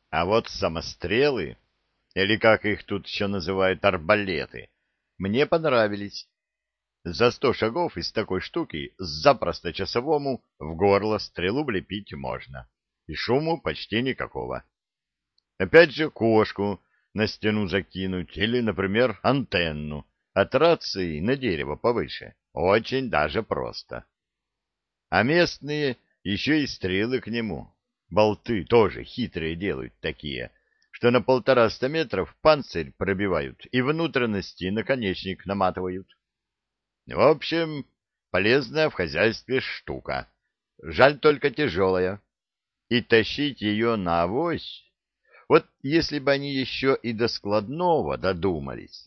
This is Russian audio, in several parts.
А вот самострелы, или как их тут еще называют, арбалеты, мне понравились. За 100 шагов из такой штуки запросто часовому в горло стрелу влепить можно. И шуму почти никакого. Опять же, кошку на стену закинуть или, например, антенну от рации на дерево повыше. Очень даже просто. А местные еще и стрелы к нему. Болты тоже хитрые делают такие, что на 150 метров панцирь пробивают и внутренности наконечник наматывают. В общем, полезная в хозяйстве штука. Жаль только тяжелая. И тащить ее на авось... Вот если бы они еще и до складного додумались.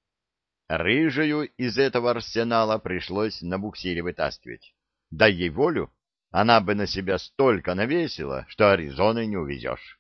Рыжую из этого арсенала пришлось на буксире вытаскивать. Дай ей волю, она бы на себя столько навесила, что Аризоны не увезешь.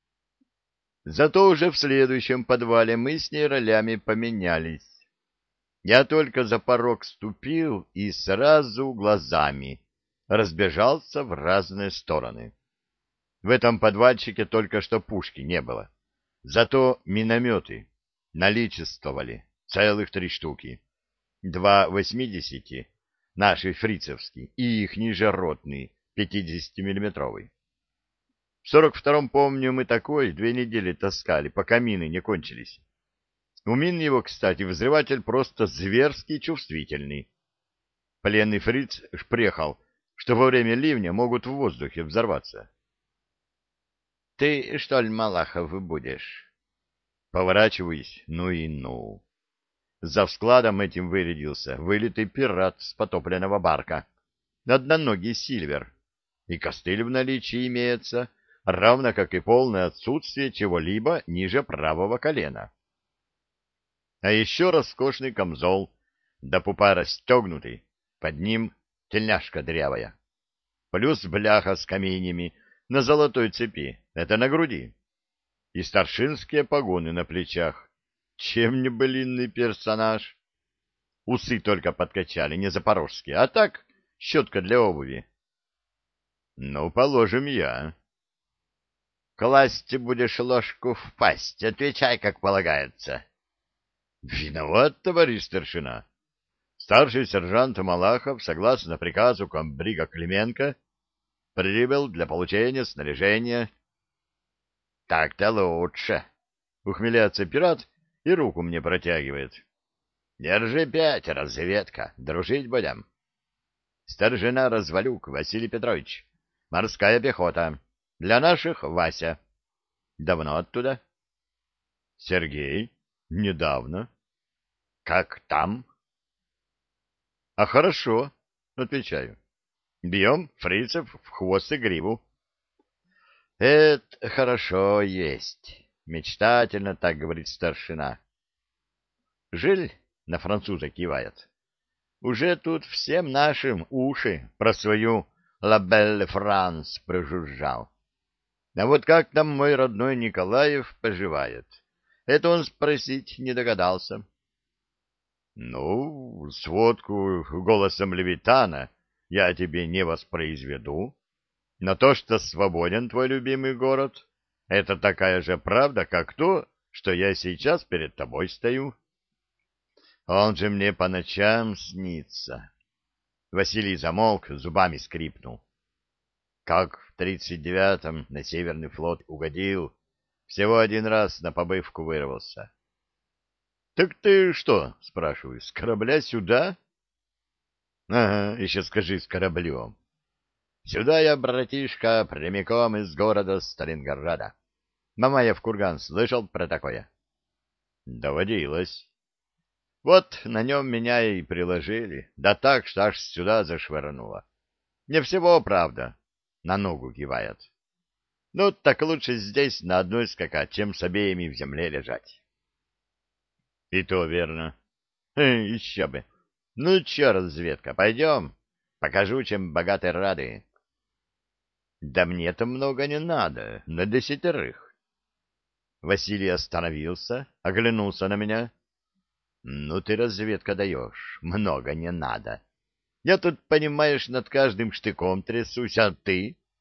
Зато уже в следующем подвале мы с ней ролями поменялись. Я только за порог ступил и сразу глазами разбежался в разные стороны. В этом подвальчике только что пушки не было. Зато минометы наличествовали, целых 3 штуки. 2 80, наши фрицевские, и их ниже ротный, 50-миллиметровый. В 42-м, помню, мы такой 2 недели таскали, пока мины не кончились. У мин его, кстати, взрыватель просто зверски чувствительный. Пленный фриц шпрехал, что во время ливня могут в воздухе взорваться. — Ты, что ли, Малахов, будешь? Поворачиваюсь, ну и ну. За складом этим вырядился вылитый пират с потопленного барка. Одноногий Сильвер. И костыль в наличии имеется, равно как и полное отсутствие чего-либо ниже правого колена. А еще роскошный камзол, до пупа расстегнутый, под ним тельняшка дырявая. Плюс бляха с каменями на золотой цепи, это на груди. И старшинские погоны на плечах. Чем не былинный персонаж? Усы только подкачали, не запорожские, а так щетка для обуви. Ну, положим, я. Класть будешь ложку в пасть, отвечай, как полагается. Виноват, товарищ старшина. Старший сержант Малахов, согласно приказу комбрига Клименко, прибыл для получения снаряжения. Так-то лучше. Ухмыляется пират и руку мне протягивает. Держи 5, разведка, дружить будем. Старшина Развалюк Василий Петрович, морская пехота. Для наших Вася. Давно оттуда? Сергей, недавно. Как там? А хорошо, отвечаю. Бьем фрицев в хвост и гриву. Это хорошо есть. Мечтательно так говорит старшина. Жиль на француза кивает. Уже тут всем нашим уши про свою «La Belle France» прожужжал. А вот как там мой родной Николаев поживает? Это он спросить не догадался. Ну, сводку голосом Левитана я тебе не воспроизведу, но то, что свободен твой любимый город, это такая же правда, как то, что я сейчас перед тобой стою. Он же мне по ночам снится. Василий замолк, зубами скрипнул. Как в 39-м на Северный флот угодил, всего 1 раз на побывку вырвался. — Так ты что, спрашиваю, с корабля сюда? — Ага, еще скажи, с кораблем. Сюда я, братишка, прямиком из города Сталинграда. Мамаев курган слышал про такое? — Доводилось. Вот на нем меня и приложили, да так, что аж сюда зашвырнуло. Не всего, правда, на ногу кивает. Ну, так лучше здесь на одной скакать, чем с обеими в земле лежать. И то верно. Еще бы. Ну, че, разведка, пойдем? Покажу, чем богаты рады. Да мне-то много не надо, на 10. Василий остановился, оглянулся на меня. Ну ты, разведка, даешь, много не надо. Я тут, понимаешь, над каждым штыком трясусь, а ты?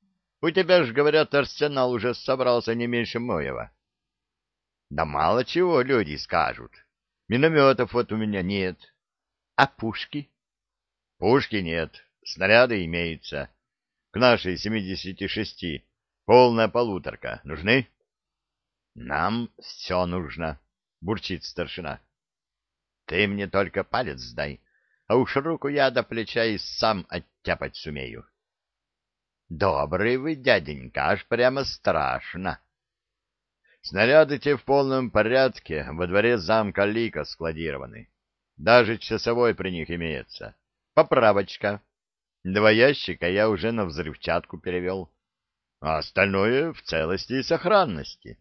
У тебя ж, говорят, арсенал уже собрался не меньше моего. Да мало чего люди скажут. Минометов вот у меня нет. А пушки? Пушки нет, снаряды имеются. К нашей 76 полная полуторка. Нужны? Нам все нужно, бурчит старшина. Ты мне только палец дай, а уж руку я до плеча и сам оттяпать сумею. Добрый вы, дяденька, аж прямо страшно. Снаряды те в полном порядке во дворе замка Лика складированы. Даже часовой при них имеется. Поправочка. 2 ящика я уже на взрывчатку перевел, а остальное в целости и сохранности.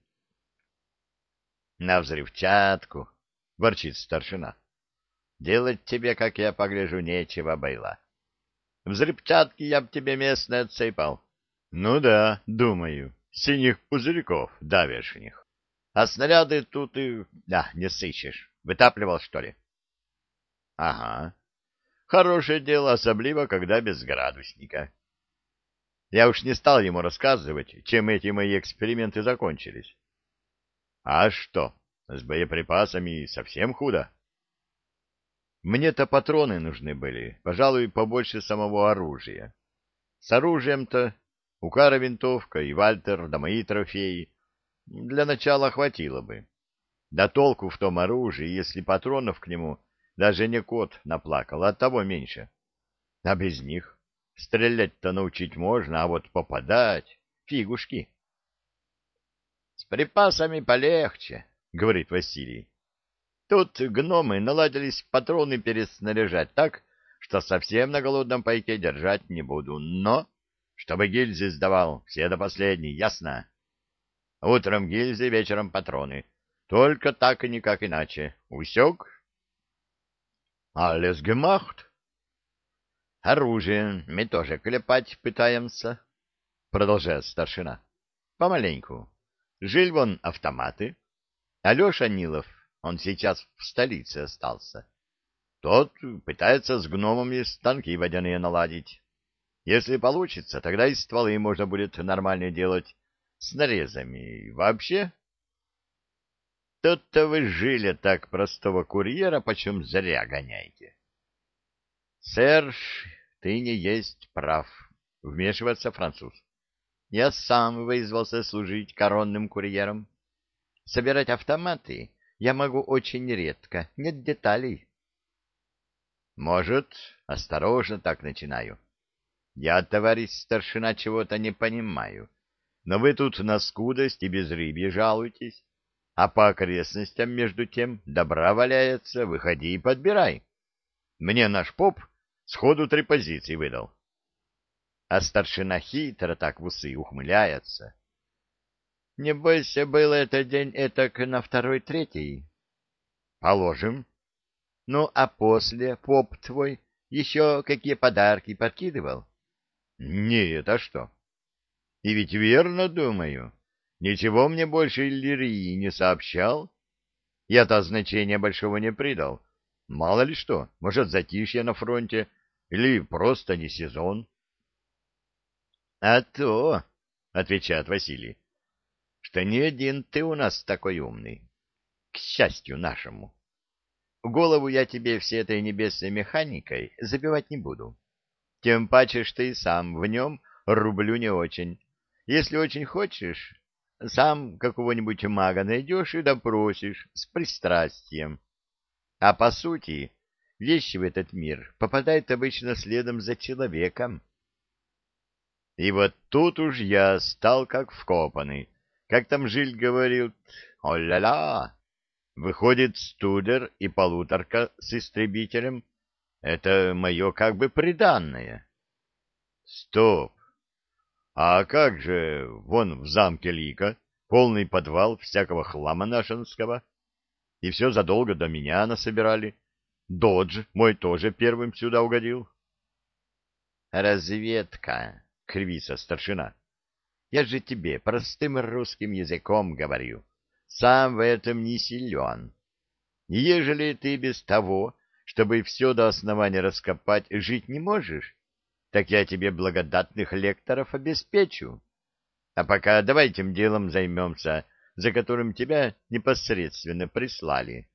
На взрывчатку, ворчит старшина. Делать тебе, как я погляжу, нечего было. Взрывчатки я б тебе местной отсыпал. Ну да, думаю, синих пузырьков давешних. А снаряды тут и... Да, не сыщешь. Вытапливал, что ли? Ага. Хорошее дело, особливо, когда без градусника. Я уж не стал ему рассказывать, чем эти мои эксперименты закончились. А что, с боеприпасами совсем худо. Мне-то патроны нужны были, пожалуй, побольше самого оружия. С оружием-то у Кара винтовка и Вальтер, да мои трофеи. Для начала хватило бы. Да толку в том оружии, если патронов к нему даже не кот наплакал, оттого меньше. А без них стрелять-то научить можно, а вот попадать — фигушки. — С припасами полегче, — говорит Василий. Тут гномы наладились патроны переснаряжать так, что совсем на голодном пайке держать не буду. Но, чтобы гильзы сдавал, все до последней, ясно? Утром гильзы, вечером патроны. Только так и никак иначе. Усек? Alles gemacht. Оружие мы тоже клепать пытаемся, продолжает старшина. Помаленьку. Жиль вон автоматы. Алеша Нилов, он сейчас в столице остался. Тот пытается с гномами станки водяные наладить. Если получится, тогда и стволы можно будет нормально делать с нарезами. И вообще... Тут-то вы жили так простого курьера, почем зря гоняете. Серж, ты не есть прав, вмешивается француз. Я сам вызвался служить коронным курьером. Собирать автоматы я могу очень редко, нет деталей. Может, осторожно так начинаю. Я, товарищ старшина, чего-то не понимаю. Но вы тут на скудость и безрыбье жалуетесь. А по окрестностям, между тем, добра валяется, выходи и подбирай. Мне наш поп сходу 3 позиции выдал. А старшина хитро так в усы ухмыляется. Не бойся, был этот день этак на 2-3. Положим. Ну, а после поп твой еще какие подарки подкидывал? Нет, а что? И ведь верно думаю. Ничего мне больше Иллирии не сообщал. Я-то значения большого не придал. Мало ли что, может, затишье на фронте, или просто не сезон. — А то, — отвечает Василий, — что не один ты у нас такой умный. К счастью нашему. Голову я тебе всей этой небесной механикой забивать не буду. Тем паче, что и сам в нем рублю не очень. Если очень хочешь, сам какого-нибудь мага найдешь и допросишь с пристрастием. А по сути, вещи в этот мир попадают обычно следом за человеком. И вот тут уж я стал как вкопанный. Как там Жиль говорил, о-ля-ля, выходит студер и полуторка с истребителем. Это мое как бы приданное. Стоп! А как же вон в замке Лика полный подвал всякого хлама нашинского? И все задолго до меня насобирали. Додж мой тоже первым сюда угодил. Разведка, кривится старшина. Я же тебе простым русским языком говорю. Сам в этом не силен. И ежели ты без того, чтобы все до основания раскопать, жить не можешь, так я тебе благодатных лекторов обеспечу. А пока давай тем делом займемся, за которым тебя непосредственно прислали.